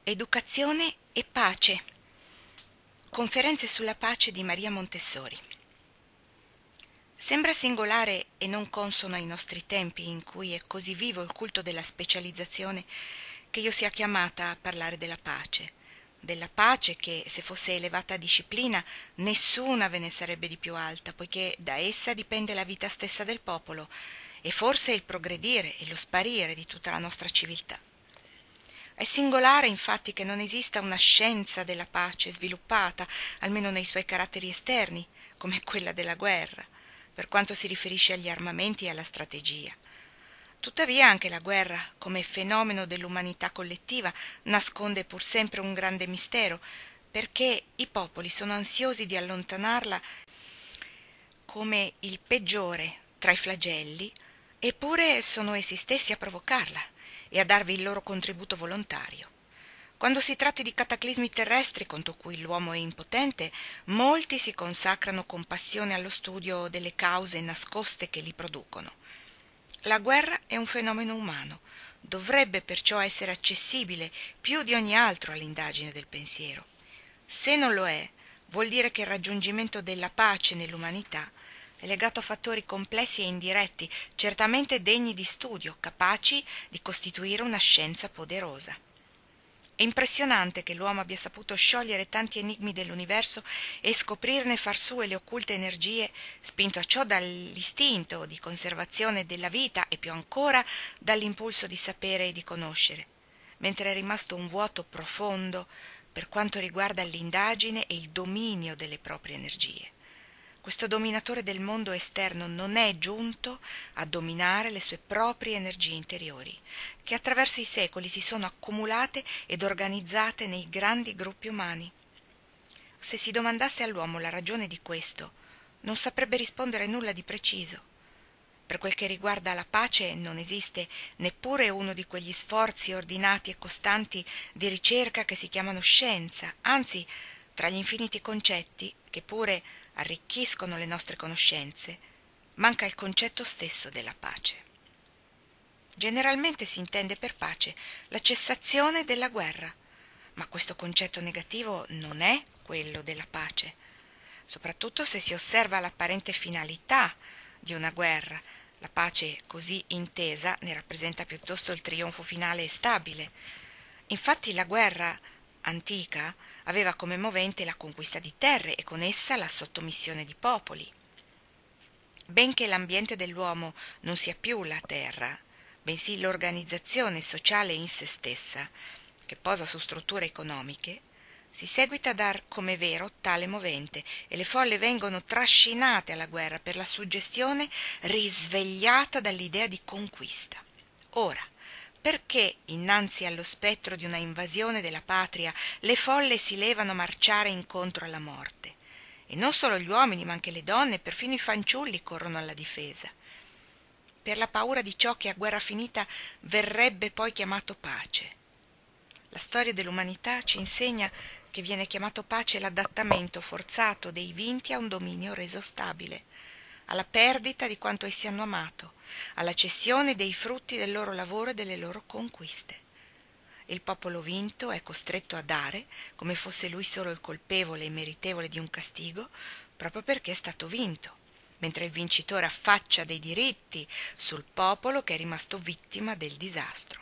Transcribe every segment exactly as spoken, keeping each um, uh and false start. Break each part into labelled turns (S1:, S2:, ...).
S1: Educazione e pace. Conferenze sulla pace di Maria Montessori. Sembra singolare e non consono ai nostri tempi, in cui è così vivo il culto della specializzazione, che io sia chiamata a parlare della pace. Della pace che, se fosse elevata a disciplina, nessuna ve ne sarebbe di più alta, poiché da essa dipende la vita stessa del popolo e forse il progredire e lo sparire di tutta la nostra civiltà. È singolare, infatti, che non esista una scienza della pace sviluppata, almeno nei suoi caratteri esterni, come quella della guerra, per quanto si riferisce agli armamenti e alla strategia. Tuttavia anche la guerra, come fenomeno dell'umanità collettiva, nasconde pur sempre un grande mistero, perché i popoli sono ansiosi di allontanarla come il peggiore tra i flagelli, eppure sono essi stessi a provocarla e a darvi il loro contributo volontario. Quando si tratti di cataclismi terrestri contro cui l'uomo è impotente, molti si consacrano con passione allo studio delle cause nascoste che li producono. La guerra è un fenomeno umano, dovrebbe perciò essere accessibile più di ogni altro all'indagine del pensiero. Se non lo è, vuol dire che il raggiungimento della pace nell'umanità è legato a fattori complessi e indiretti, certamente degni di studio, capaci di costituire una scienza poderosa. È impressionante che l'uomo abbia saputo sciogliere tanti enigmi dell'universo e scoprirne far sue le occulte energie, spinto a ciò dall'istinto di conservazione della vita e più ancora dall'impulso di sapere e di conoscere, mentre è rimasto un vuoto profondo per quanto riguarda l'indagine e il dominio delle proprie energie. Questo dominatore del mondo esterno non è giunto a dominare le sue proprie energie interiori, che attraverso i secoli si sono accumulate ed organizzate nei grandi gruppi umani. Se si domandasse all'uomo la ragione di questo, non saprebbe rispondere nulla di preciso. Per quel che riguarda la pace, non esiste neppure uno di quegli sforzi ordinati e costanti di ricerca che si chiamano scienza, anzi, tra gli infiniti concetti, che pure arricchiscono le nostre conoscenze, manca il concetto stesso della pace. Generalmente si intende per pace la cessazione della guerra, ma questo concetto negativo non è quello della pace, soprattutto se si osserva l'apparente finalità di una guerra. La pace così intesa ne rappresenta piuttosto il trionfo finale e stabile. Infatti la guerra antica aveva come movente la conquista di terre e con essa la sottomissione di popoli. Benché l'ambiente dell'uomo non sia più la terra, bensì l'organizzazione sociale in se stessa, che posa su strutture economiche, si seguita a dar come vero tale movente e le folle vengono trascinate alla guerra per la suggestione risvegliata dall'idea di conquista. Ora, perché innanzi allo spettro di una invasione della patria le folle si levano a marciare incontro alla morte? E non solo gli uomini, ma anche le donne, perfino i fanciulli corrono alla difesa. Per la paura di ciò che a guerra finita verrebbe poi chiamato pace. La storia dell'umanità ci insegna che viene chiamato pace l'adattamento forzato dei vinti a un dominio reso stabile, alla perdita di quanto essi hanno amato, alla cessione dei frutti del loro lavoro e delle loro conquiste. Il popolo vinto è costretto a dare, come fosse lui solo il colpevole e meritevole di un castigo, proprio perché è stato vinto, mentre il vincitore affaccia dei diritti sul popolo che è rimasto vittima del disastro.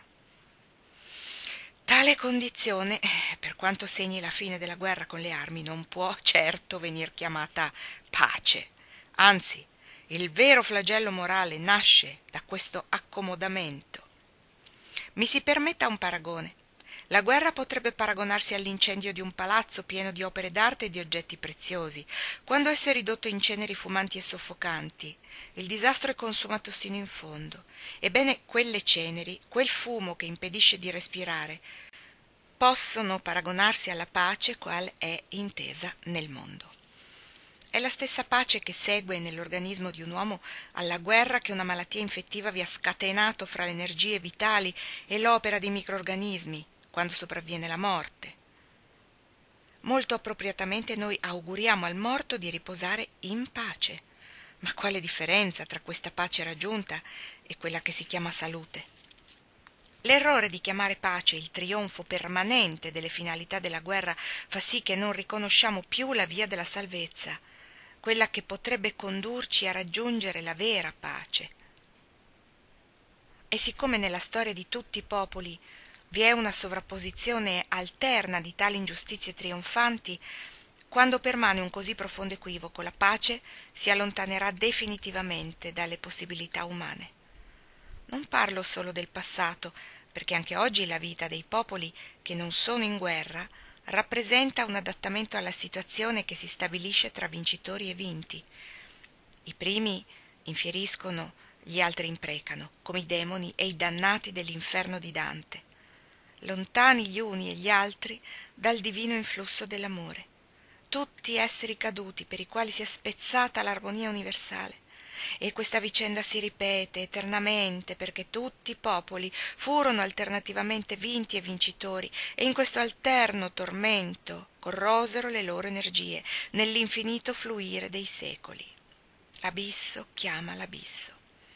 S1: Tale condizione, per quanto segni la fine della guerra con le armi, non può certo venir chiamata pace. Anzi, il vero flagello morale nasce da questo accomodamento. Mi si permetta un paragone. La guerra potrebbe paragonarsi all'incendio di un palazzo pieno di opere d'arte e di oggetti preziosi. Quando esso è ridotto in ceneri fumanti e soffocanti, il disastro è consumato sino in fondo. Ebbene, quelle ceneri, quel fumo che impedisce di respirare, possono paragonarsi alla pace qual è intesa nel mondo. È la stessa pace che segue nell'organismo di un uomo alla guerra che una malattia infettiva vi ha scatenato fra le energie vitali e l'opera di microrganismi, quando sopravviene la morte. Molto appropriatamente noi auguriamo al morto di riposare in pace. Ma quale differenza tra questa pace raggiunta e quella che si chiama salute? L'errore di chiamare pace il trionfo permanente delle finalità della guerra fa sì che non riconosciamo più la via della salvezza, quella che potrebbe condurci a raggiungere la vera pace. E siccome nella storia di tutti i popoli vi è una sovrapposizione alterna di tali ingiustizie trionfanti, quando permane un così profondo equivoco, la pace si allontanerà definitivamente dalle possibilità umane. Non parlo solo del passato, perché anche oggi la vita dei popoli che non sono in guerra rappresenta un adattamento alla situazione che si stabilisce tra vincitori e vinti. I primi infieriscono, gli altri imprecano, come i demoni e i dannati dell'inferno di Dante, lontani gli uni e gli altri dal divino influsso dell'amore, tutti esseri caduti per i quali si è spezzata l'armonia universale. E questa vicenda si ripete eternamente perché tutti i popoli furono alternativamente vinti e vincitori e in questo alterno tormento corrosero le loro energie nell'infinito fluire dei secoli. L'abisso chiama l'abisso.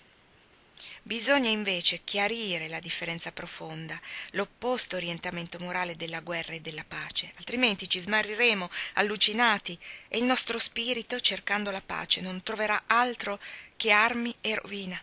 S1: Bisogna invece chiarire la differenza profonda, l'opposto orientamento morale della guerra e della pace, altrimenti ci smarriremo allucinati e il nostro spirito, cercando la pace, non troverà altro che armi e rovina.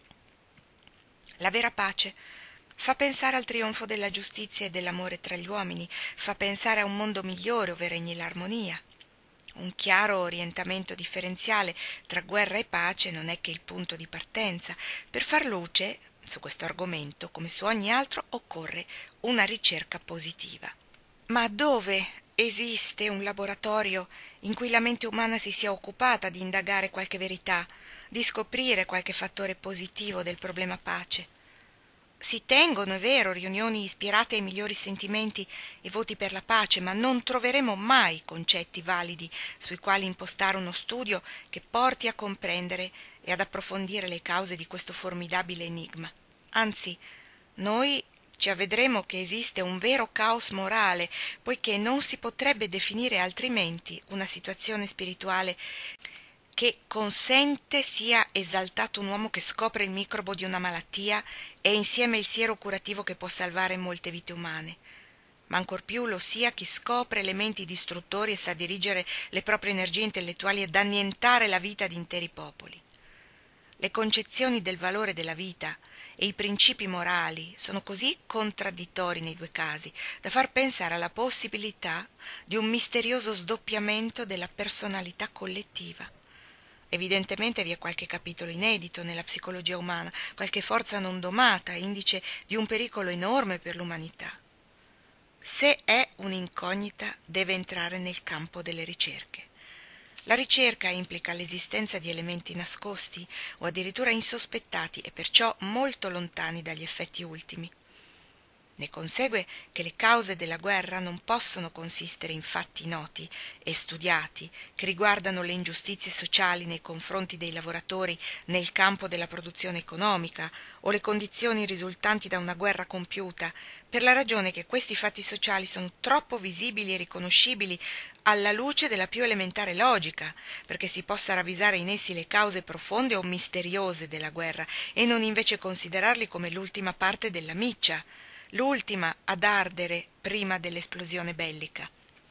S1: La vera pace fa pensare al trionfo della giustizia e dell'amore tra gli uomini, fa pensare a un mondo migliore ove regni l'armonia. Un chiaro orientamento differenziale tra guerra e pace non è che il punto di partenza. Per far luce su questo argomento, come su ogni altro, occorre una ricerca positiva. Ma dove esiste un laboratorio in cui la mente umana si sia occupata di indagare qualche verità, di scoprire qualche fattore positivo del problema pace? Si tengono, è vero, riunioni ispirate ai migliori sentimenti e voti per la pace, ma non troveremo mai concetti validi sui quali impostare uno studio che porti a comprendere e ad approfondire le cause di questo formidabile enigma. Anzi, noi ci avvedremo che esiste un vero caos morale, poiché non si potrebbe definire altrimenti una situazione spirituale che consente sia esaltato un uomo che scopre il microbo di una malattia e insieme il siero curativo che può salvare molte vite umane, ma ancor più lo sia chi scopre elementi distruttori e sa dirigere le proprie energie intellettuali ed annientare la vita di interi popoli. Le concezioni del valore della vita e i principi morali sono così contraddittori nei due casi da far pensare alla possibilità di un misterioso sdoppiamento della personalità collettiva. Evidentemente vi è qualche capitolo inedito nella psicologia umana, qualche forza non domata, indice di un pericolo enorme per l'umanità. Se è un'incognita, deve entrare nel campo delle ricerche. La ricerca implica l'esistenza di elementi nascosti o addirittura insospettati e perciò molto lontani dagli effetti ultimi. Ne consegue che le cause della guerra non possono consistere in fatti noti e studiati che riguardano le ingiustizie sociali nei confronti dei lavoratori nel campo della produzione economica o le condizioni risultanti da una guerra compiuta, per la ragione che questi fatti sociali sono troppo visibili e riconoscibili alla luce della più elementare logica, perché si possa ravvisare in essi le cause profonde o misteriose della guerra e non invece considerarli come l'ultima parte della miccia, l'ultima ad ardere prima dell'esplosione bellica.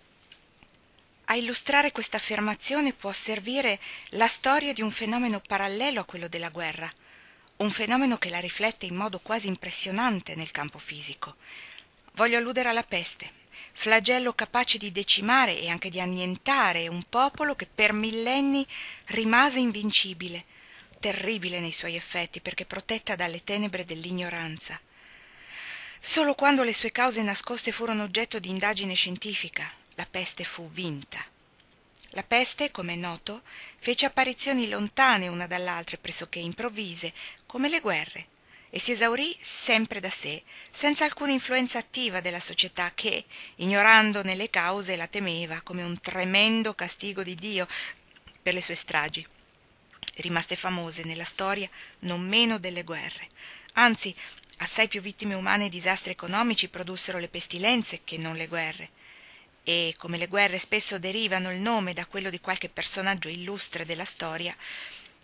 S1: A illustrare questa affermazione può servire la storia di un fenomeno parallelo a quello della guerra, un fenomeno che la riflette in modo quasi impressionante nel campo fisico. Voglio alludere alla peste, flagello capace di decimare e anche di annientare un popolo che per millenni rimase invincibile, terribile nei suoi effetti perché protetta dalle tenebre dell'ignoranza. Solo quando le sue cause nascoste furono oggetto di indagine scientifica, la peste fu vinta. La peste, come è noto, fece apparizioni lontane una dall'altra e pressoché improvvise, come le guerre, e si esaurì sempre da sé, senza alcuna influenza attiva della società che, ignorandone le cause, la temeva come un tremendo castigo di Dio per le sue stragi, rimaste famose nella storia non meno delle guerre. Anzi, assai più vittime umane e disastri economici produssero le pestilenze che non le guerre. E come le guerre spesso derivano il nome da quello di qualche personaggio illustre della storia,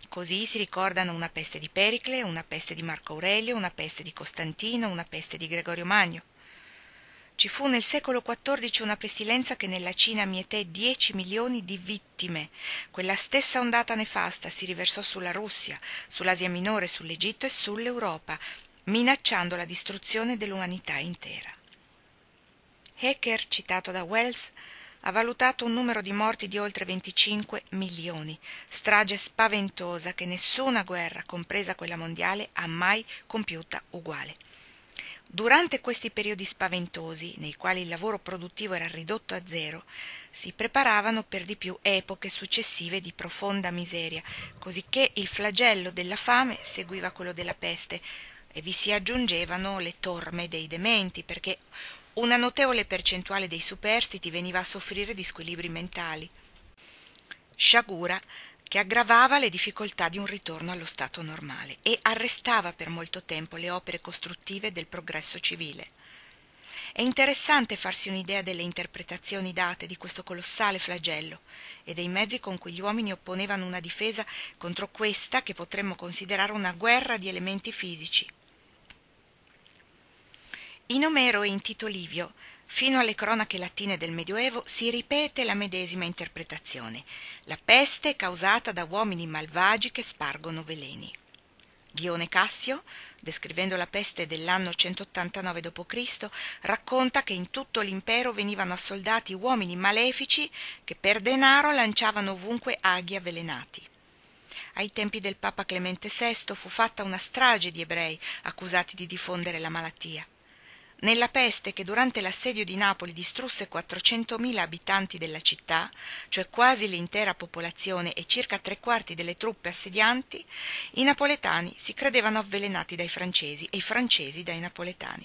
S1: Così si ricordano una peste di Pericle, una peste di Marco Aurelio, una peste di Costantino, una peste di Gregorio Magno. Ci fu nel secolo quattordici una pestilenza che nella Cina mieté dieci milioni di vittime. Quella stessa ondata nefasta si riversò sulla Russia, sull'Asia Minore, sull'Egitto e sull'Europa, minacciando la distruzione dell'umanità intera. Haeckel, citato da Wells, ha valutato un numero di morti di oltre venticinque milioni, strage spaventosa che nessuna guerra, compresa quella mondiale, ha mai compiuta uguale. Durante questi periodi spaventosi, nei quali il lavoro produttivo era ridotto a zero, si preparavano per di più epoche successive di profonda miseria, cosicché il flagello della fame seguiva quello della peste e vi si aggiungevano le torme dei dementi, perché una notevole percentuale dei superstiti veniva a soffrire di squilibri mentali, sciagura che aggravava le difficoltà di un ritorno allo stato normale e arrestava per molto tempo le opere costruttive del progresso civile. È interessante farsi un'idea delle interpretazioni date di questo colossale flagello e dei mezzi con cui gli uomini opponevano una difesa contro questa che potremmo considerare una guerra di elementi fisici. In Omero e in Tito Livio, fino alle cronache latine del Medioevo, si ripete la medesima interpretazione: la peste è causata da uomini malvagi che spargono veleni. Dione Cassio, descrivendo la peste dell'anno centottantanove dopo Cristo, racconta che in tutto l'impero venivano assoldati uomini malefici che per denaro lanciavano ovunque aghi avvelenati. Ai tempi del Papa Clemente sesto fu fatta una strage di ebrei accusati di diffondere la malattia. Nella peste che durante l'assedio di Napoli distrusse quattrocentomila abitanti della città, cioè quasi l'intera popolazione e circa tre quarti delle truppe assedianti, i napoletani si credevano avvelenati dai francesi e i francesi dai napoletani.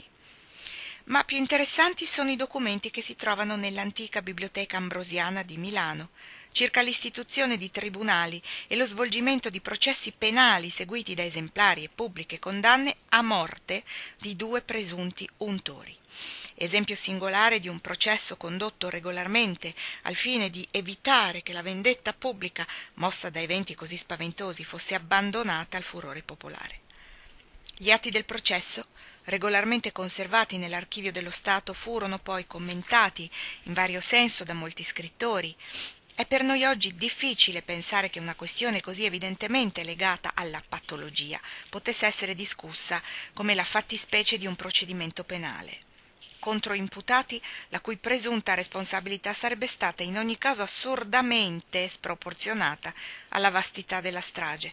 S1: Ma più interessanti sono i documenti che si trovano nell'antica Biblioteca Ambrosiana di Milano, circa l'istituzione di tribunali e lo svolgimento di processi penali seguiti da esemplari e pubbliche condanne a morte di due presunti untori. Esempio singolare di un processo condotto regolarmente al fine di evitare che la vendetta pubblica, mossa da eventi così spaventosi, fosse abbandonata al furore popolare. Gli atti del processo, regolarmente conservati nell'archivio dello Stato, furono poi commentati in vario senso da molti scrittori. È per noi oggi difficile pensare che una questione così evidentemente legata alla patologia potesse essere discussa come la fattispecie di un procedimento penale, contro imputati la cui presunta responsabilità sarebbe stata in ogni caso assurdamente sproporzionata alla vastità della strage.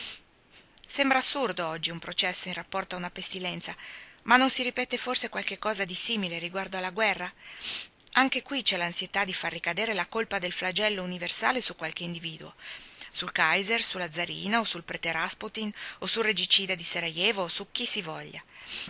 S1: Sembra assurdo oggi un processo in rapporto a una pestilenza, ma non si ripete forse qualche cosa di simile riguardo alla guerra? Anche qui c'è l'ansietà di far ricadere la colpa del flagello universale su qualche individuo, sul Kaiser, sulla zarina o sul prete Rasputin o sul regicida di Sarajevo o su chi si voglia.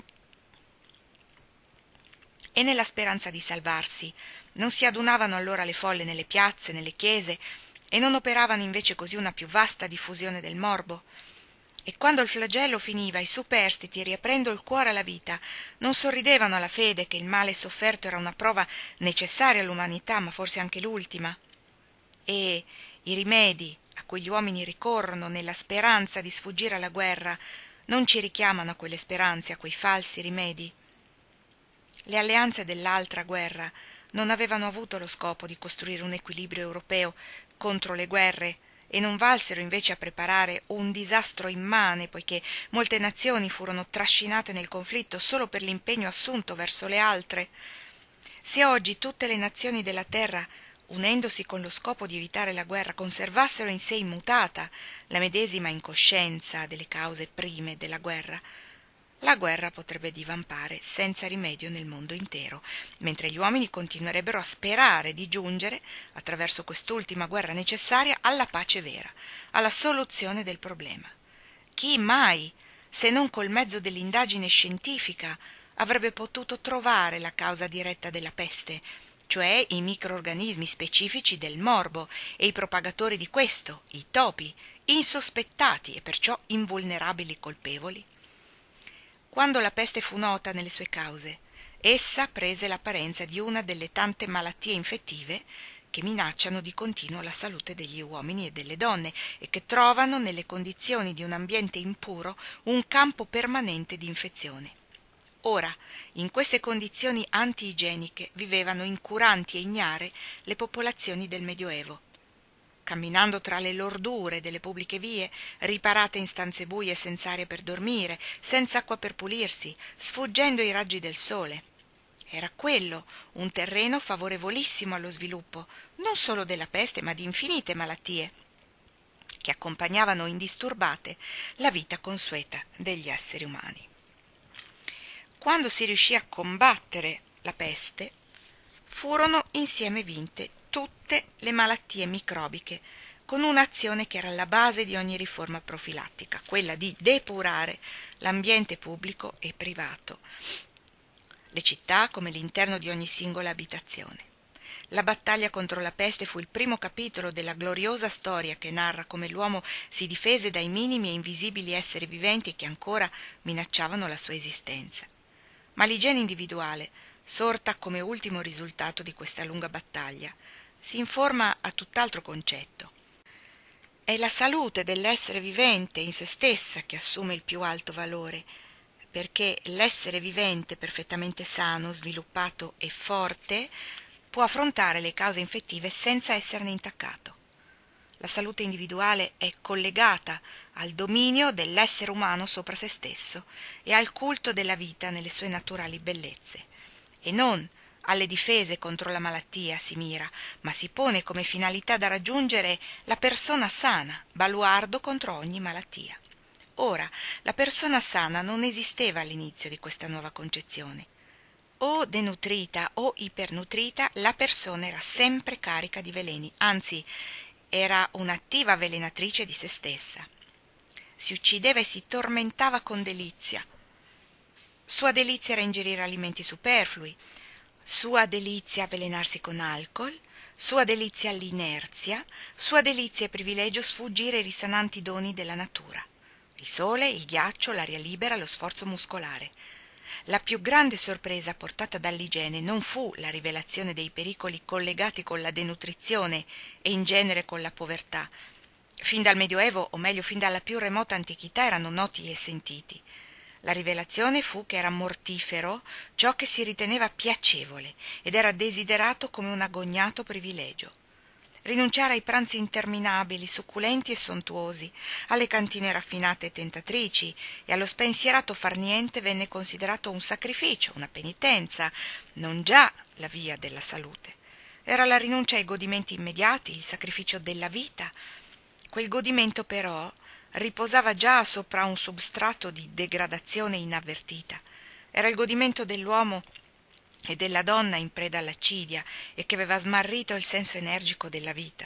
S1: E nella speranza di salvarsi, non si adunavano allora le folle nelle piazze, nelle chiese, e non operavano invece così una più vasta diffusione del morbo? E quando il flagello finiva, i superstiti, riaprendo il cuore alla vita, non sorridevano alla fede che il male sofferto era una prova necessaria all'umanità, ma forse anche l'ultima. E i rimedi a cui gli uomini ricorrono nella speranza di sfuggire alla guerra non ci richiamano a quelle speranze, a quei falsi rimedi? Le alleanze dell'altra guerra non avevano avuto lo scopo di costruire un equilibrio europeo contro le guerre, e non valsero invece a preparare un disastro immane, poiché molte nazioni furono trascinate nel conflitto solo per l'impegno assunto verso le altre. Se oggi tutte le nazioni della terra, unendosi con lo scopo di evitare la guerra, conservassero in sé immutata la medesima incoscienza delle cause prime della guerra, la guerra potrebbe divampare senza rimedio nel mondo intero, mentre gli uomini continuerebbero a sperare di giungere, attraverso quest'ultima guerra necessaria, alla pace vera, alla soluzione del problema. Chi mai, se non col mezzo dell'indagine scientifica, avrebbe potuto trovare la causa diretta della peste, cioè i microorganismi specifici del morbo e i propagatori di questo, i topi, insospettati e perciò invulnerabili colpevoli? Quando la peste fu nota nelle sue cause, essa prese l'apparenza di una delle tante malattie infettive che minacciano di continuo la salute degli uomini e delle donne e che trovano nelle condizioni di un ambiente impuro un campo permanente di infezione. Ora, in queste condizioni anti-igieniche vivevano incuranti e ignare le popolazioni del Medioevo. Camminando tra le lordure delle pubbliche vie, riparate in stanze buie senza aria per dormire, senza acqua per pulirsi, sfuggendo ai raggi del sole. Era quello un terreno favorevolissimo allo sviluppo, non solo della peste, ma di infinite malattie, che accompagnavano indisturbate la vita consueta degli esseri umani. Quando si riuscì a combattere la peste, furono insieme vinte tutte le malattie microbiche, con un'azione che era alla base di ogni riforma profilattica, quella di depurare l'ambiente pubblico e privato, le città come l'interno di ogni singola abitazione. La battaglia contro la peste fu il primo capitolo della gloriosa storia che narra come l'uomo si difese dai minimi e invisibili esseri viventi che ancora minacciavano la sua esistenza. Ma l'igiene individuale, sorta come ultimo risultato di questa lunga battaglia, si informa a tutt'altro concetto. È la salute dell'essere vivente in se stessa che assume il più alto valore, perché l'essere vivente perfettamente sano, sviluppato e forte può affrontare le cause infettive senza esserne intaccato. La salute individuale è collegata al dominio dell'essere umano sopra se stesso e al culto della vita nelle sue naturali bellezze, e non alle difese contro la malattia si mira, ma si pone come finalità da raggiungere la persona sana, baluardo contro ogni malattia. Ora, la persona sana non esisteva all'inizio di questa nuova concezione. O denutrita o ipernutrita, la persona era sempre carica di veleni, anzi, era un'attiva avvelenatrice di se stessa. Si uccideva e si tormentava con delizia. Sua delizia era ingerire alimenti superflui, sua delizia avvelenarsi con alcol, sua delizia l'inerzia, sua delizia e privilegio sfuggire ai risananti doni della natura. Il sole, il ghiaccio, l'aria libera, lo sforzo muscolare. La più grande sorpresa portata dall'igiene non fu la rivelazione dei pericoli collegati con la denutrizione e in genere con la povertà. Fin dal Medioevo, o meglio fin dalla più remota antichità, erano noti e sentiti. La rivelazione fu che era mortifero ciò che si riteneva piacevole ed era desiderato come un agognato privilegio. Rinunciare ai pranzi interminabili, succulenti e sontuosi, alle cantine raffinate e tentatrici e allo spensierato far niente venne considerato un sacrificio, una penitenza, non già la via della salute. Era la rinuncia ai godimenti immediati, il sacrificio della vita. Quel godimento però riposava già sopra un substrato di degradazione inavvertita. Era il godimento dell'uomo e della donna in preda all'accidia e che aveva smarrito il senso energico della vita.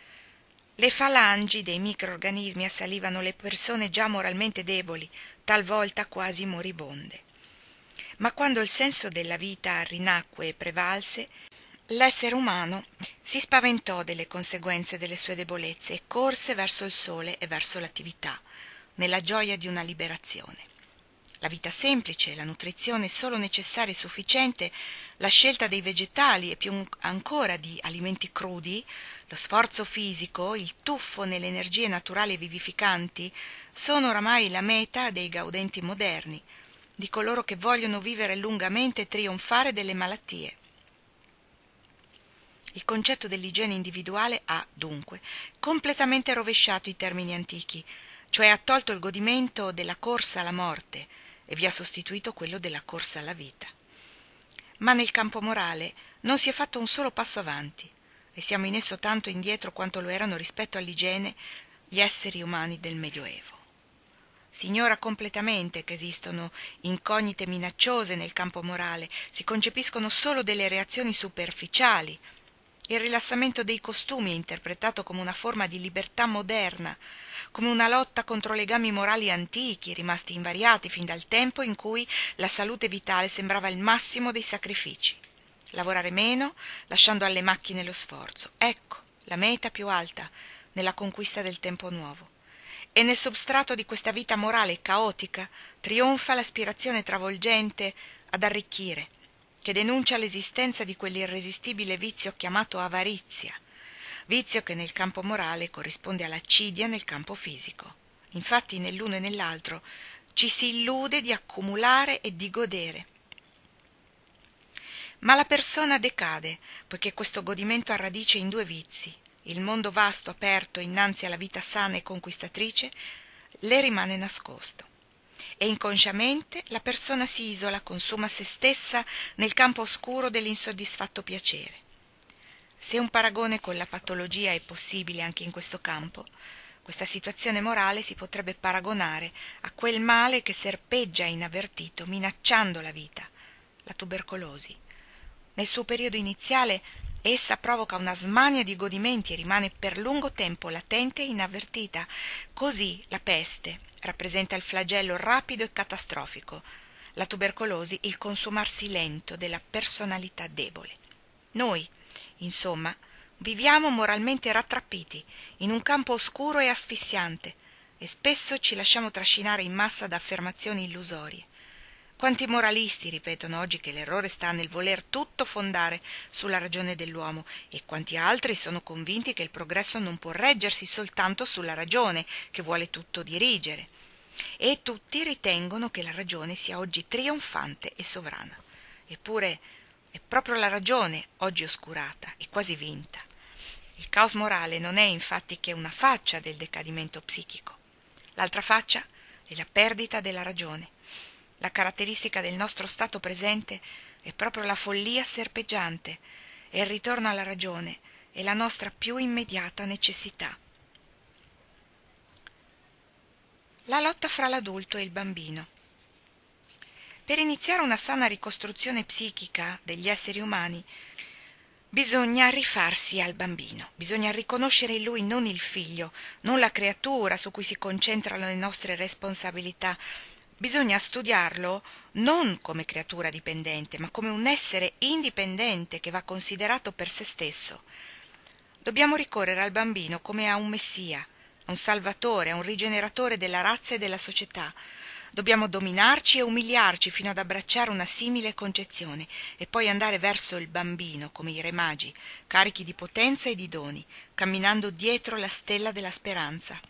S1: Le falangi dei microorganismi assalivano le persone già moralmente deboli, talvolta quasi moribonde. Ma quando il senso della vita rinacque e prevalse, l'essere umano si spaventò delle conseguenze delle sue debolezze e corse verso il sole e verso l'attività, nella gioia di una liberazione. La vita semplice, la nutrizione solo necessaria e sufficiente, la scelta dei vegetali e più ancora di alimenti crudi, lo sforzo fisico, il tuffo nelle energie naturali e vivificanti, sono oramai la meta dei gaudenti moderni, di coloro che vogliono vivere lungamente e trionfare delle malattie. Il concetto dell'igiene individuale ha, dunque, completamente rovesciato i termini antichi, cioè ha tolto il godimento della corsa alla morte e vi ha sostituito quello della corsa alla vita. Ma nel campo morale non si è fatto un solo passo avanti e siamo in esso tanto indietro quanto lo erano rispetto all'igiene gli esseri umani del Medioevo. Si ignora completamente che esistono incognite minacciose nel campo morale, si concepiscono solo delle reazioni superficiali. Il rilassamento dei costumi è interpretato come una forma di libertà moderna, come una lotta contro legami morali antichi, rimasti invariati fin dal tempo in cui la salute vitale sembrava il massimo dei sacrifici. Lavorare meno, lasciando alle macchine lo sforzo. Ecco la meta più alta nella conquista del tempo nuovo. E nel substrato di questa vita morale caotica trionfa l'aspirazione travolgente ad arricchire, che denuncia l'esistenza di quell'irresistibile vizio chiamato avarizia, vizio che nel campo morale corrisponde all'accidia nel campo fisico. Infatti nell'uno e nell'altro ci si illude di accumulare e di godere. Ma la persona decade, poiché questo godimento ha radice in due vizi. Il mondo vasto aperto innanzi alla vita sana e conquistatrice le rimane nascosto. E inconsciamente la persona si isola, consuma se stessa nel campo oscuro dell'insoddisfatto piacere. Se un paragone con la patologia è possibile anche in questo campo, questa situazione morale si potrebbe paragonare a quel male che serpeggia inavvertito minacciando la vita, la tubercolosi. Nel suo periodo iniziale essa provoca una smania di godimenti e rimane per lungo tempo latente e inavvertita. Così la peste rappresenta il flagello rapido e catastrofico, la tubercolosi il consumarsi lento della personalità debole. Noi, insomma, viviamo moralmente rattrappiti in un campo oscuro e asfissiante e spesso ci lasciamo trascinare in massa da affermazioni illusorie. Quanti moralisti ripetono oggi che l'errore sta nel voler tutto fondare sulla ragione dell'uomo e quanti altri sono convinti che il progresso non può reggersi soltanto sulla ragione che vuole tutto dirigere. E tutti ritengono che la ragione sia oggi trionfante e sovrana. Eppure è proprio la ragione oggi oscurata e quasi vinta. Il caos morale non è infatti che una faccia del decadimento psichico. L'altra faccia è la perdita della ragione. La caratteristica del nostro stato presente è proprio la follia serpeggiante e il ritorno alla ragione è la nostra più immediata necessità. La lotta fra l'adulto e il bambino. Per iniziare una sana ricostruzione psichica degli esseri umani bisogna rifarsi al bambino, bisogna riconoscere in lui non il figlio, non la creatura su cui si concentrano le nostre responsabilità. Bisogna studiarlo non come creatura dipendente, ma come un essere indipendente che va considerato per se stesso. Dobbiamo ricorrere al bambino come a un messia, a un salvatore, a un rigeneratore della razza e della società. Dobbiamo dominarci e umiliarci fino ad abbracciare una simile concezione e poi andare verso il bambino come i re magi, carichi di potenza e di doni, camminando dietro la stella della speranza.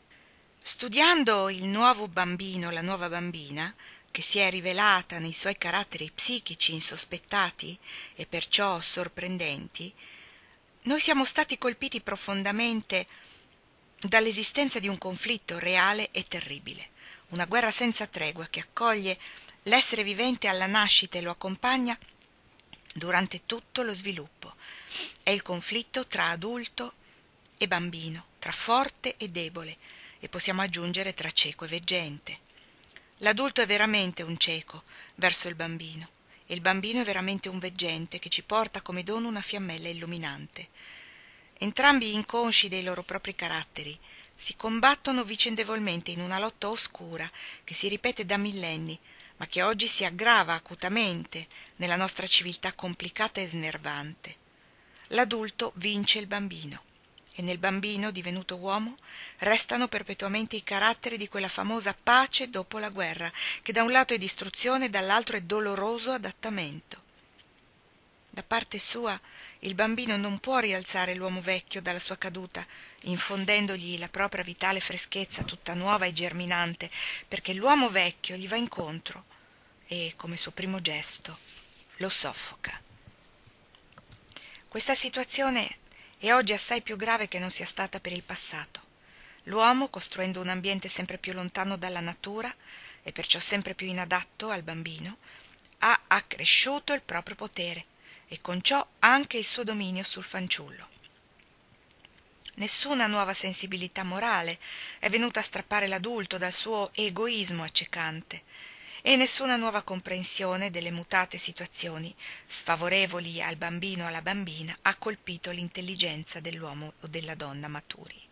S1: Studiando il nuovo bambino, la nuova bambina, che si è rivelata nei suoi caratteri psichici insospettati e perciò sorprendenti, noi siamo stati colpiti profondamente dall'esistenza di un conflitto reale e terribile, una guerra senza tregua che accoglie l'essere vivente alla nascita e lo accompagna durante tutto lo sviluppo. È il conflitto tra adulto e bambino, tra forte e debole, e possiamo aggiungere tra cieco e veggente. L'adulto è veramente un cieco verso il bambino e il bambino è veramente un veggente che ci porta come dono una fiammella illuminante. Entrambi inconsci dei loro propri caratteri si combattono vicendevolmente in una lotta oscura che si ripete da millenni, ma che oggi si aggrava acutamente nella nostra civiltà complicata e snervante. L'adulto vince il bambino. E nel bambino, divenuto uomo, restano perpetuamente i caratteri di quella famosa pace dopo la guerra, che da un lato è distruzione e dall'altro è doloroso adattamento. Da parte sua, il bambino non può rialzare l'uomo vecchio dalla sua caduta, infondendogli la propria vitale freschezza tutta nuova e germinante, perché l'uomo vecchio gli va incontro e, come suo primo gesto, lo soffoca. Questa situazione è oggi assai più grave che non sia stata per il passato. L'uomo, costruendo un ambiente sempre più lontano dalla natura e perciò sempre più inadatto al bambino, ha accresciuto il proprio potere e con ciò anche il suo dominio sul fanciullo. Nessuna nuova sensibilità morale è venuta a strappare l'adulto dal suo egoismo accecante e nessuna nuova comprensione delle mutate situazioni sfavorevoli al bambino o alla bambina ha colpito l'intelligenza dell'uomo o della donna maturi.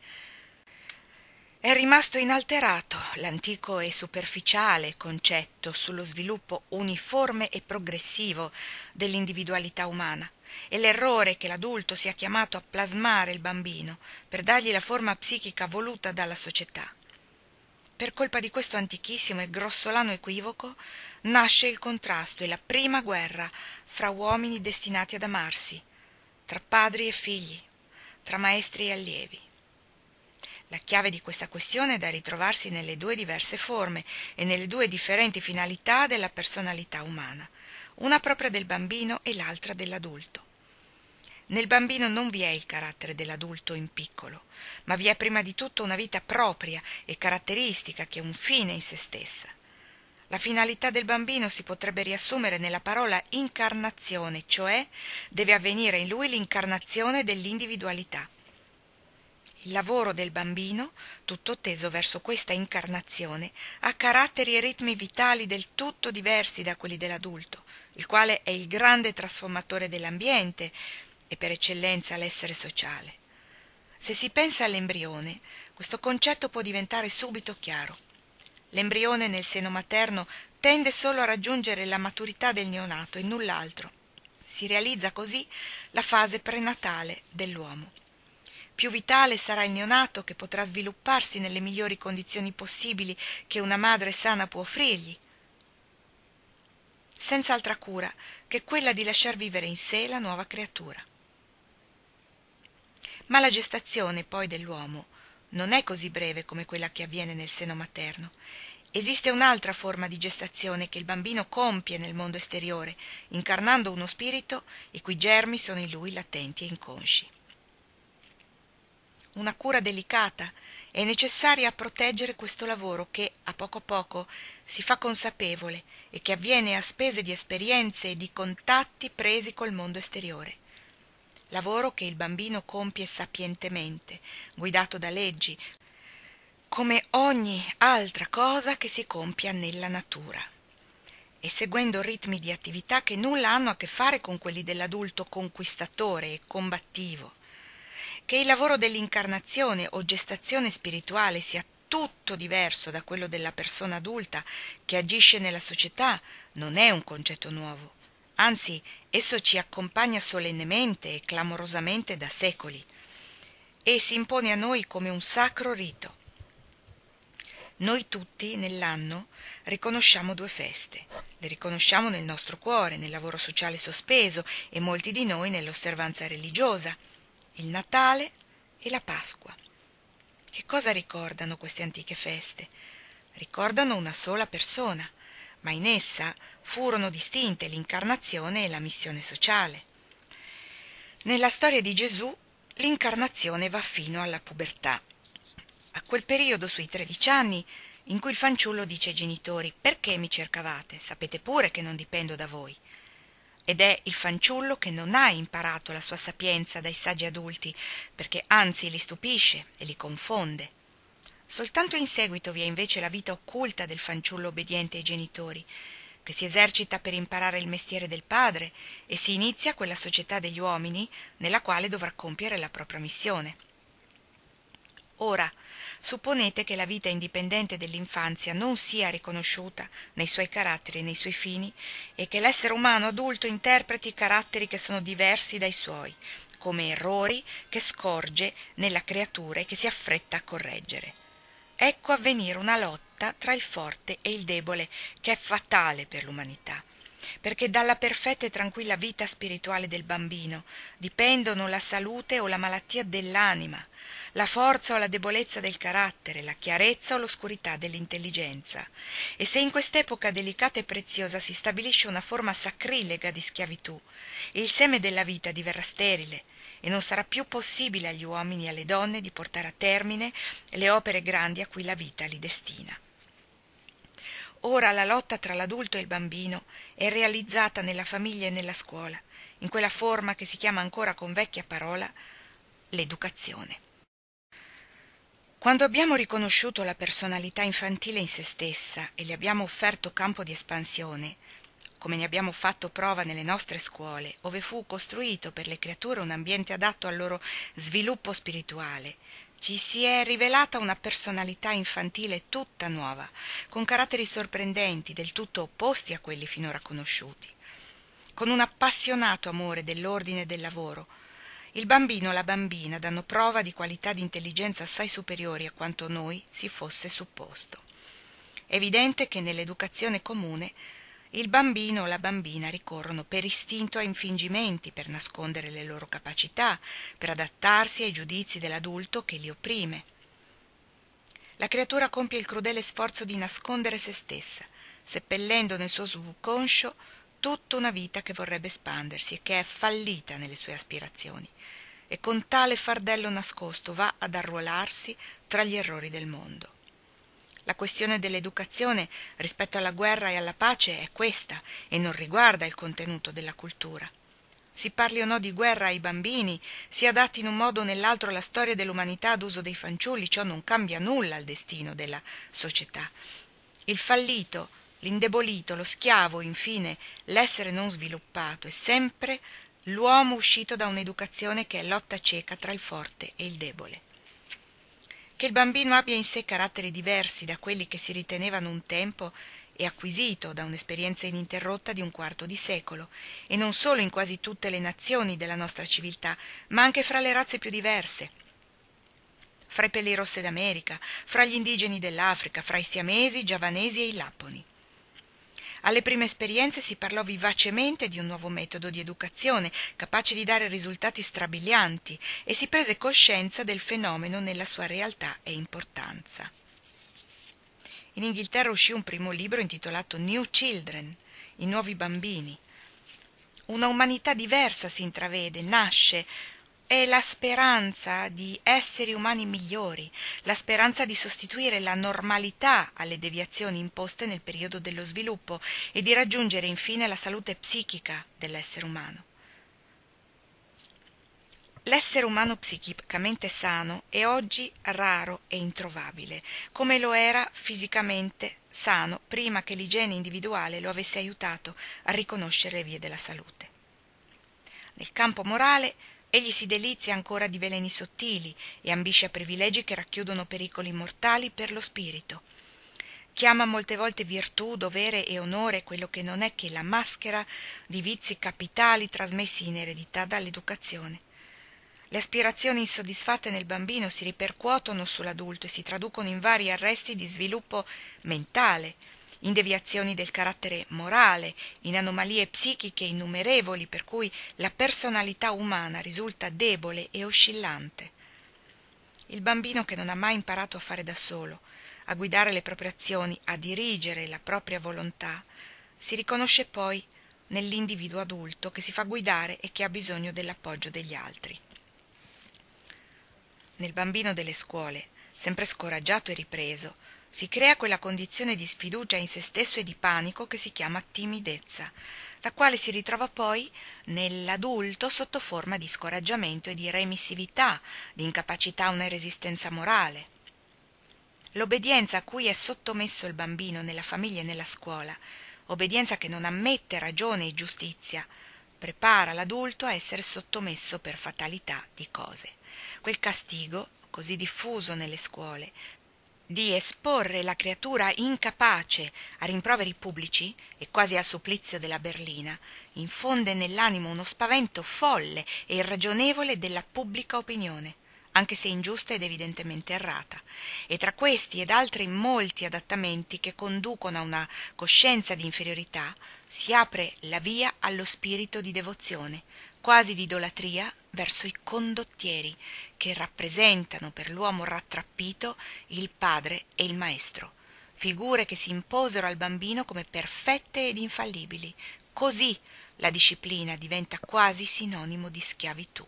S1: È rimasto inalterato l'antico e superficiale concetto sullo sviluppo uniforme e progressivo dell'individualità umana e l'errore che l'adulto sia chiamato a plasmare il bambino per dargli la forma psichica voluta dalla società. Per colpa di questo antichissimo e grossolano equivoco nasce il contrasto e la prima guerra fra uomini destinati ad amarsi, tra padri e figli, tra maestri e allievi. La chiave di questa questione è da ritrovarsi nelle due diverse forme e nelle due differenti finalità della personalità umana, una propria del bambino e l'altra dell'adulto. Nel bambino non vi è il carattere dell'adulto in piccolo, ma vi è prima di tutto una vita propria e caratteristica che è un fine in se stessa. La finalità del bambino si potrebbe riassumere nella parola incarnazione, cioè deve avvenire in lui l'incarnazione dell'individualità. Il lavoro del bambino, tutto teso verso questa incarnazione, ha caratteri e ritmi vitali del tutto diversi da quelli dell'adulto, il quale è il grande trasformatore dell'ambiente e per eccellenza l'essere sociale. Se si pensa all'embrione, questo concetto può diventare subito chiaro. L'embrione nel seno materno tende solo a raggiungere la maturità del neonato e null'altro. Si realizza così la fase prenatale dell'uomo. Più vitale sarà il neonato che potrà svilupparsi nelle migliori condizioni possibili che una madre sana può offrirgli, senza altra cura che quella di lasciar vivere in sé la nuova creatura. Ma la gestazione poi dell'uomo non è così breve come quella che avviene nel seno materno. Esiste un'altra forma di gestazione che il bambino compie nel mondo esteriore, incarnando uno spirito i cui germi sono in lui latenti e inconsci. Una cura delicata è necessaria a proteggere questo lavoro che, a poco a poco, si fa consapevole e che avviene a spese di esperienze e di contatti presi col mondo esteriore. Lavoro che il bambino compie sapientemente, guidato da leggi, come ogni altra cosa che si compia nella natura, e seguendo ritmi di attività che nulla hanno a che fare con quelli dell'adulto conquistatore e combattivo. Che il lavoro dell'incarnazione o gestazione spirituale sia tutto diverso da quello della persona adulta che agisce nella società non è un concetto nuovo. Anzi, esso ci accompagna solennemente e clamorosamente da secoli e si impone a noi come un sacro rito. Noi tutti nell'anno riconosciamo due feste, le riconosciamo nel nostro cuore, nel lavoro sociale sospeso e molti di noi nell'osservanza religiosa, il Natale e la Pasqua. Che cosa ricordano queste antiche feste? Ricordano una sola persona, ma in essa furono distinte l'incarnazione e la missione sociale. Nella storia di Gesù l'incarnazione va fino alla pubertà. A quel periodo, sui tredici anni, in cui il fanciullo dice ai genitori: «Perché mi cercavate? Sapete pure che non dipendo da voi». Ed è il fanciullo che non ha imparato la sua sapienza dai saggi adulti, perché anzi li stupisce e li confonde. Soltanto in seguito vi è invece la vita occulta del fanciullo obbediente ai genitori, che si esercita per imparare il mestiere del padre e si inizia quella società degli uomini nella quale dovrà compiere la propria missione. Ora, supponete che la vita indipendente dell'infanzia non sia riconosciuta nei suoi caratteri e nei suoi fini e che l'essere umano adulto interpreti caratteri che sono diversi dai suoi, come errori che scorge nella creatura e che si affretta a correggere. Ecco avvenire una lotta tra il forte e il debole che è fatale per l'umanità, perché dalla perfetta e tranquilla vita spirituale del bambino dipendono la salute o la malattia dell'anima, la forza o la debolezza del carattere, la chiarezza o l'oscurità dell'intelligenza. E se in quest'epoca delicata e preziosa si stabilisce una forma sacrilega di schiavitù, il seme della vita diverrà sterile e non sarà più possibile agli uomini e alle donne di portare a termine le opere grandi a cui la vita li destina. Ora la lotta tra l'adulto e il bambino è realizzata nella famiglia e nella scuola, in quella forma che si chiama ancora con vecchia parola l'educazione. Quando abbiamo riconosciuto la personalità infantile in se stessa e le abbiamo offerto campo di espansione, come ne abbiamo fatto prova nelle nostre scuole, ove fu costruito per le creature un ambiente adatto al loro sviluppo spirituale, ci si è rivelata una personalità infantile tutta nuova, con caratteri sorprendenti, del tutto opposti a quelli finora conosciuti. Con un appassionato amore dell'ordine e del lavoro, il bambino e la bambina danno prova di qualità di intelligenza assai superiori a quanto noi si fosse supposto. È evidente che nell'educazione comune il bambino o la bambina ricorrono per istinto a infingimenti per nascondere le loro capacità, per adattarsi ai giudizi dell'adulto che li opprime. La creatura compie il crudele sforzo di nascondere se stessa, seppellendo nel suo subconscio tutta una vita che vorrebbe espandersi e che è fallita nelle sue aspirazioni, e con tale fardello nascosto va ad arruolarsi tra gli errori del mondo. La questione dell'educazione rispetto alla guerra e alla pace è questa e non riguarda il contenuto della cultura. Si parli o no di guerra ai bambini, si adatti in un modo o nell'altro la storia dell'umanità ad uso dei fanciulli, ciò non cambia nulla al destino della società. Il fallito, l'indebolito, lo schiavo, infine, l'essere non sviluppato è sempre l'uomo uscito da un'educazione che è lotta cieca tra il forte e il debole. Che il bambino abbia in sé caratteri diversi da quelli che si ritenevano un tempo è acquisito da un'esperienza ininterrotta di un quarto di secolo, e non solo in quasi tutte le nazioni della nostra civiltà, ma anche fra le razze più diverse, fra i pellirosse d'America, fra gli indigeni dell'Africa, fra i siamesi, i giavanesi e i lapponi. Alle prime esperienze si parlò vivacemente di un nuovo metodo di educazione, capace di dare risultati strabilianti, e si prese coscienza del fenomeno nella sua realtà e importanza. In Inghilterra uscì un primo libro intitolato New Children, I nuovi bambini. Una umanità diversa si intravede, nasce, è la speranza di esseri umani migliori, la speranza di sostituire la normalità alle deviazioni imposte nel periodo dello sviluppo e di raggiungere infine la salute psichica dell'essere umano. L'essere umano psichicamente sano è oggi raro e introvabile, come lo era fisicamente sano prima che l'igiene individuale lo avesse aiutato a riconoscere le vie della salute. Nel campo morale egli si delizia ancora di veleni sottili e ambisce a privilegi che racchiudono pericoli mortali per lo spirito. Chiama molte volte virtù, dovere e onore quello che non è che la maschera di vizi capitali trasmessi in eredità dall'educazione. Le aspirazioni insoddisfatte nel bambino si ripercuotono sull'adulto e si traducono in vari arresti di sviluppo mentale, in deviazioni del carattere morale, in anomalie psichiche innumerevoli per cui la personalità umana risulta debole e oscillante. Il bambino che non ha mai imparato a fare da solo, a guidare le proprie azioni, a dirigere la propria volontà, si riconosce poi nell'individuo adulto che si fa guidare e che ha bisogno dell'appoggio degli altri. Nel bambino delle scuole, sempre scoraggiato e ripreso, si crea quella condizione di sfiducia in se stesso e di panico che si chiama timidezza, la quale si ritrova poi nell'adulto sotto forma di scoraggiamento e di remissività, di incapacità a una resistenza morale. L'obbedienza a cui è sottomesso il bambino nella famiglia e nella scuola, obbedienza che non ammette ragione e giustizia, prepara l'adulto a essere sottomesso per fatalità di cose. Quel castigo, così diffuso nelle scuole, di esporre la creatura incapace a rimproveri pubblici e quasi al supplizio della berlina, infonde nell'animo uno spavento folle e irragionevole della pubblica opinione, anche se ingiusta ed evidentemente errata, e tra questi ed altri molti adattamenti che conducono a una coscienza di inferiorità si apre la via allo spirito di devozione, quasi di idolatria, verso i condottieri, che rappresentano per l'uomo rattrappito il padre e il maestro, figure che si imposero al bambino come perfette ed infallibili. Così la disciplina diventa quasi sinonimo di schiavitù.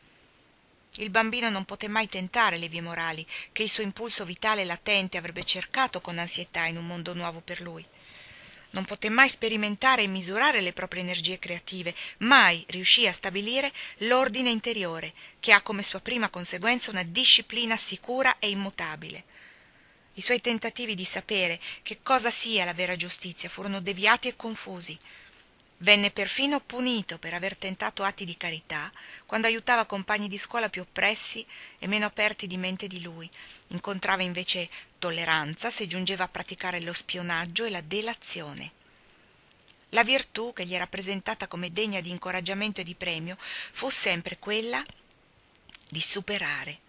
S1: Il bambino non poté mai tentare le vie morali che il suo impulso vitale latente avrebbe cercato con ansietà in un mondo nuovo per lui. Non poté mai sperimentare e misurare le proprie energie creative, mai riuscì a stabilire l'ordine interiore, che ha come sua prima conseguenza una disciplina sicura e immutabile. I suoi tentativi di sapere che cosa sia la vera giustizia furono deviati e confusi. Venne perfino punito per aver tentato atti di carità quando aiutava compagni di scuola più oppressi e meno aperti di mente di lui. Incontrava invece tolleranza se giungeva a praticare lo spionaggio e la delazione. La virtù che gli era presentata come degna di incoraggiamento e di premio fu sempre quella di superare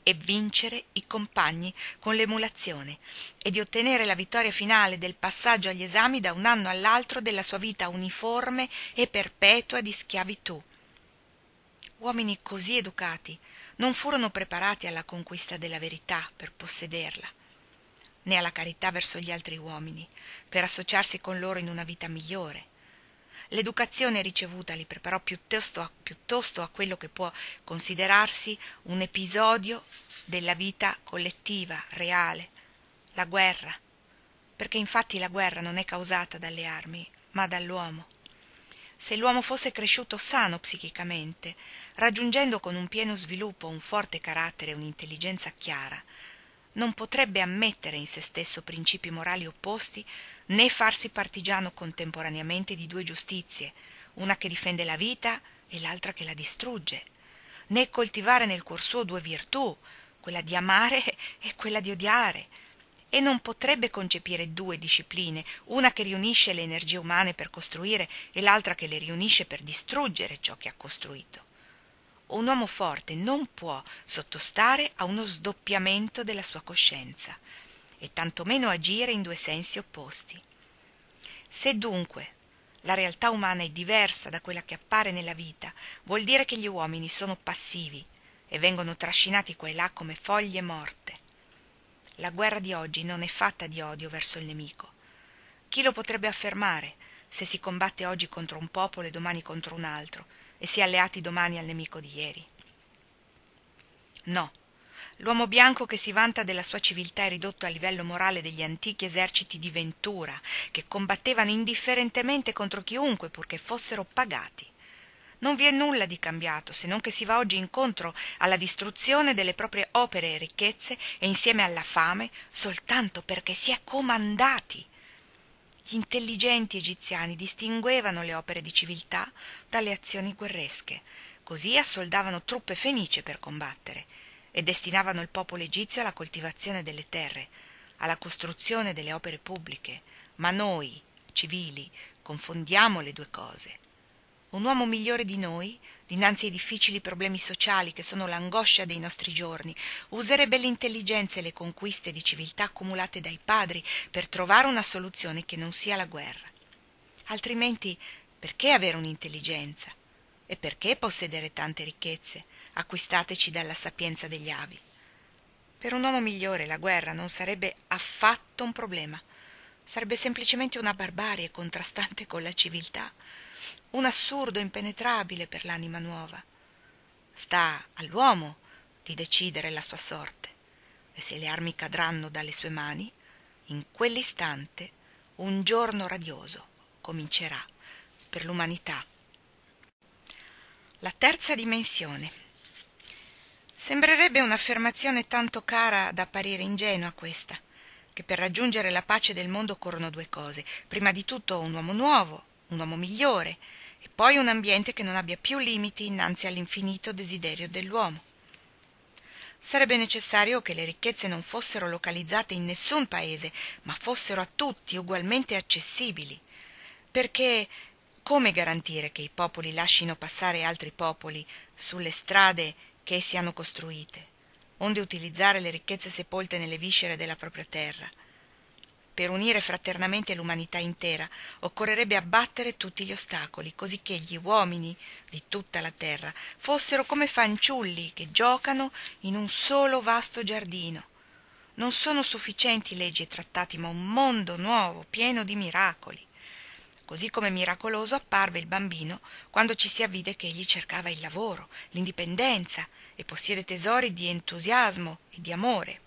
S1: e vincere i compagni con l'emulazione e di ottenere la vittoria finale del passaggio agli esami da un anno all'altro della sua vita uniforme e perpetua di schiavitù. Uomini così educati non furono preparati alla conquista della verità per possederla, né alla carità verso gli altri uomini, per associarsi con loro in una vita migliore. L'educazione ricevuta li preparò piuttosto a, piuttosto a quello che può considerarsi un episodio della vita collettiva, reale, la guerra, perché infatti la guerra non è causata dalle armi, ma dall'uomo. Se l'uomo fosse cresciuto sano psichicamente, raggiungendo con un pieno sviluppo un forte carattere e un'intelligenza chiara, non potrebbe ammettere in se stesso principi morali opposti né farsi partigiano contemporaneamente di due giustizie, una che difende la vita e l'altra che la distrugge, né coltivare nel cuor suo due virtù, quella di amare e quella di odiare, e non potrebbe concepire due discipline, una che riunisce le energie umane per costruire e l'altra che le riunisce per distruggere ciò che ha costruito. Un uomo forte non può sottostare a uno sdoppiamento della sua coscienza e tantomeno agire in due sensi opposti. Se dunque la realtà umana è diversa da quella che appare nella vita, vuol dire che gli uomini sono passivi e vengono trascinati qua e là come foglie morte. La guerra di oggi non è fatta di odio verso il nemico. Chi lo potrebbe affermare se si combatte oggi contro un popolo e domani contro un altro e si è alleati domani al nemico di ieri? No, l'uomo bianco che si vanta della sua civiltà è ridotto a livello morale degli antichi eserciti di Ventura, che combattevano indifferentemente contro chiunque purché fossero pagati. Non vi è nulla di cambiato, se non che si va oggi incontro alla distruzione delle proprie opere e ricchezze e insieme alla fame soltanto perché si è comandati. Gli intelligenti egiziani distinguevano le opere di civiltà dalle azioni guerresche, così assoldavano truppe fenicie per combattere e destinavano il popolo egizio alla coltivazione delle terre, alla costruzione delle opere pubbliche. Ma noi, civili, confondiamo le due cose. Un uomo migliore di noi, dinanzi ai difficili problemi sociali che sono l'angoscia dei nostri giorni, userebbe l'intelligenza e le conquiste di civiltà accumulate dai padri per trovare una soluzione che non sia la guerra. Altrimenti, perché avere un'intelligenza? E perché possedere tante ricchezze, acquistateci dalla sapienza degli avi? Per un uomo migliore la guerra non sarebbe affatto un problema, sarebbe semplicemente una barbarie contrastante con la civiltà, un assurdo impenetrabile per l'anima nuova. Sta all'uomo di decidere la sua sorte, e se le armi cadranno dalle sue mani, in quell'istante un giorno radioso comincerà per l'umanità. La terza dimensione. Sembrerebbe un'affermazione tanto cara da apparire ingenua questa, che per raggiungere la pace del mondo occorrono due cose: prima di tutto un uomo nuovo, un uomo migliore, e poi un ambiente che non abbia più limiti innanzi all'infinito desiderio dell'uomo. Sarebbe necessario che le ricchezze non fossero localizzate in nessun paese, ma fossero a tutti ugualmente accessibili, perché come garantire che i popoli lascino passare altri popoli sulle strade che essi hanno costruite, onde utilizzare le ricchezze sepolte nelle viscere della propria terra? Per unire fraternamente l'umanità intera occorrerebbe abbattere tutti gli ostacoli, così che gli uomini di tutta la terra fossero come fanciulli che giocano in un solo vasto giardino. Non sono sufficienti leggi e trattati, ma un mondo nuovo, pieno di miracoli. Così come miracoloso apparve il bambino quando ci si avvide che egli cercava il lavoro, l'indipendenza e possiede tesori di entusiasmo e di amore.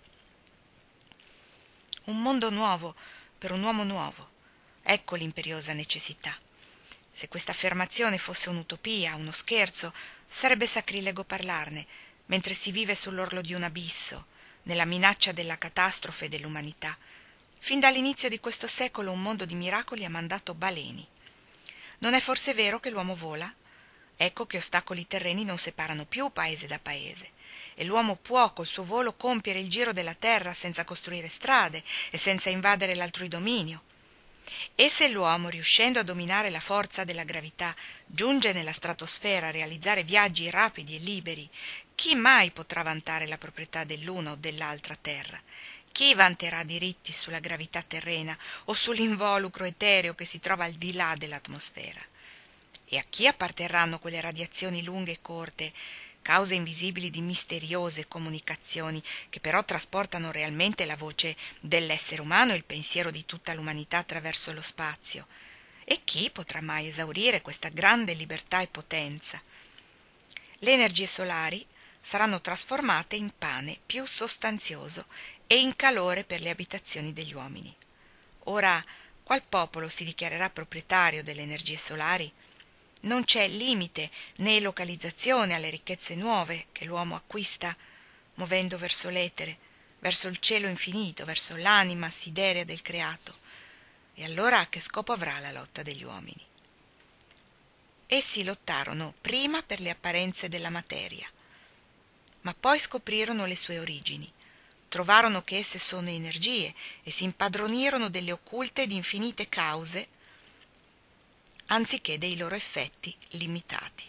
S1: Un mondo nuovo per un uomo nuovo. Ecco l'imperiosa necessità. Se questa affermazione fosse un'utopia, uno scherzo, sarebbe sacrilego parlarne, mentre si vive sull'orlo di un abisso, nella minaccia della catastrofe dell'umanità. Fin dall'inizio di questo secolo un mondo di miracoli ha mandato baleni. Non è forse vero che l'uomo vola? Ecco che ostacoli terreni non separano più paese da paese. E l'uomo può col suo volo compiere il giro della terra senza costruire strade e senza invadere l'altrui dominio. E se l'uomo, riuscendo a dominare la forza della gravità, giunge nella stratosfera a realizzare viaggi rapidi e liberi, chi mai potrà vantare la proprietà dell'una o dell'altra terra? Chi vanterà diritti sulla gravità terrena o sull'involucro etereo che si trova al di là dell'atmosfera? E a chi apparterranno quelle radiazioni lunghe e corte, cause invisibili di misteriose comunicazioni, che però trasportano realmente la voce dell'essere umano e il pensiero di tutta l'umanità attraverso lo spazio? E chi potrà mai esaurire questa grande libertà e potenza? Le energie solari saranno trasformate in pane più sostanzioso e in calore per le abitazioni degli uomini. Ora, qual popolo si dichiarerà proprietario delle energie solari? Non c'è limite né localizzazione alle ricchezze nuove che l'uomo acquista muovendo verso l'etere, verso il cielo infinito, verso l'anima siderea del creato. E allora che scopo avrà la lotta degli uomini? Essi lottarono prima per le apparenze della materia, ma poi scoprirono le sue origini, trovarono che esse sono energie e si impadronirono delle occulte ed infinite cause anziché dei loro effetti limitati.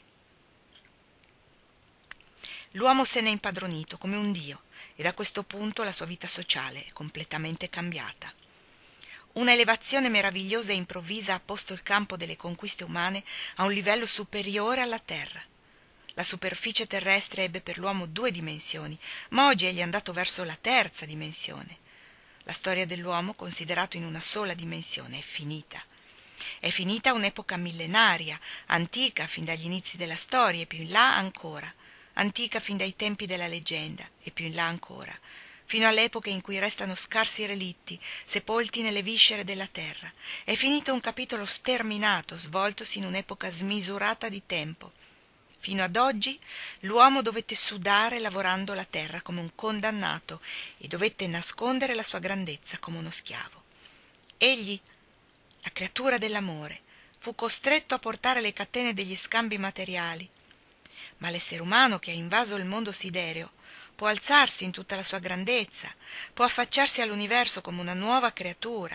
S1: L'uomo se n'è impadronito come un dio e da questo punto la sua vita sociale è completamente cambiata. Una elevazione meravigliosa e improvvisa ha posto il campo delle conquiste umane a un livello superiore alla terra. La superficie terrestre ebbe per l'uomo due dimensioni, ma oggi egli è andato verso la terza dimensione. La storia dell'uomo, considerato in una sola dimensione, è finita. È finita un'epoca millenaria, antica fin dagli inizi della storia e più in là ancora, antica fin dai tempi della leggenda e più in là ancora, fino alle epoche in cui restano scarsi relitti, sepolti nelle viscere della terra. È finito un capitolo sterminato, svoltosi in un'epoca smisurata di tempo. Fino ad oggi l'uomo dovette sudare lavorando la terra come un condannato e dovette nascondere la sua grandezza come uno schiavo. Egli, la creatura dell'amore, fu costretto a portare le catene degli scambi materiali, ma l'essere umano che ha invaso il mondo sidereo può alzarsi in tutta la sua grandezza, può affacciarsi all'universo come una nuova creatura.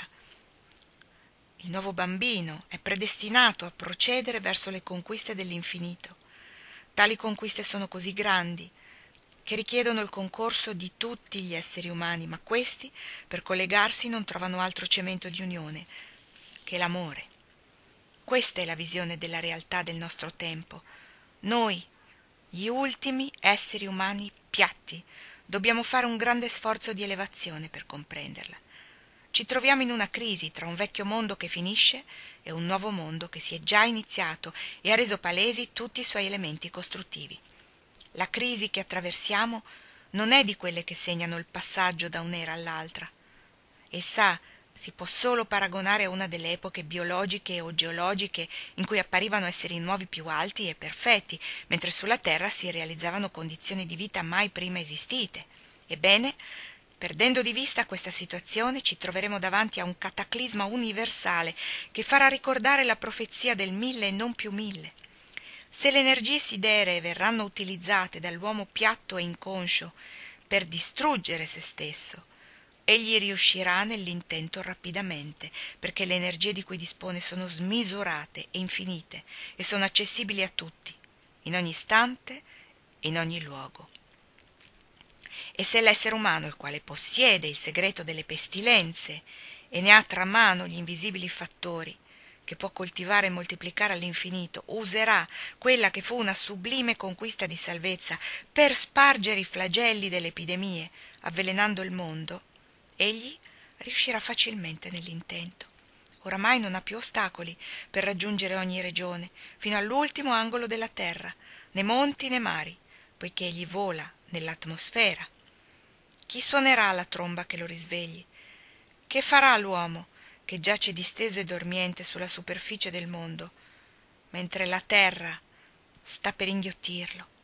S1: Il nuovo bambino è predestinato a procedere verso le conquiste dell'infinito. Tali conquiste sono così grandi che richiedono il concorso di tutti gli esseri umani, ma questi, per collegarsi, non trovano altro cemento di unione che l'amore. Questa è la visione della realtà del nostro tempo. Noi, gli ultimi esseri umani piatti, dobbiamo fare un grande sforzo di elevazione per comprenderla. Ci troviamo in una crisi tra un vecchio mondo che finisce e un nuovo mondo che si è già iniziato e ha reso palesi tutti i suoi elementi costruttivi. La crisi che attraversiamo non è di quelle che segnano il passaggio da un'era all'altra. Essa si può solo paragonare a una delle epoche biologiche o geologiche in cui apparivano esseri nuovi più alti e perfetti, mentre sulla Terra si realizzavano condizioni di vita mai prima esistite. Ebbene, perdendo di vista questa situazione, ci troveremo davanti a un cataclisma universale che farà ricordare la profezia del mille e non più mille. Se le energie sideree verranno utilizzate dall'uomo piatto e inconscio per distruggere se stesso, egli riuscirà nell'intento rapidamente, perché le energie di cui dispone sono smisurate e infinite e sono accessibili a tutti, in ogni istante e in ogni luogo. E se l'essere umano, il quale possiede il segreto delle pestilenze e ne ha tra mano gli invisibili fattori, che può coltivare e moltiplicare all'infinito, userà quella che fu una sublime conquista di salvezza per spargere i flagelli delle epidemie, avvelenando il mondo, egli riuscirà facilmente nell'intento. Oramai non ha più ostacoli per raggiungere ogni regione, fino all'ultimo angolo della terra, né monti né mari, poiché egli vola nell'atmosfera. Chi suonerà la tromba che lo risvegli? Che farà l'uomo che giace disteso e dormiente sulla superficie del mondo, mentre la terra sta per inghiottirlo?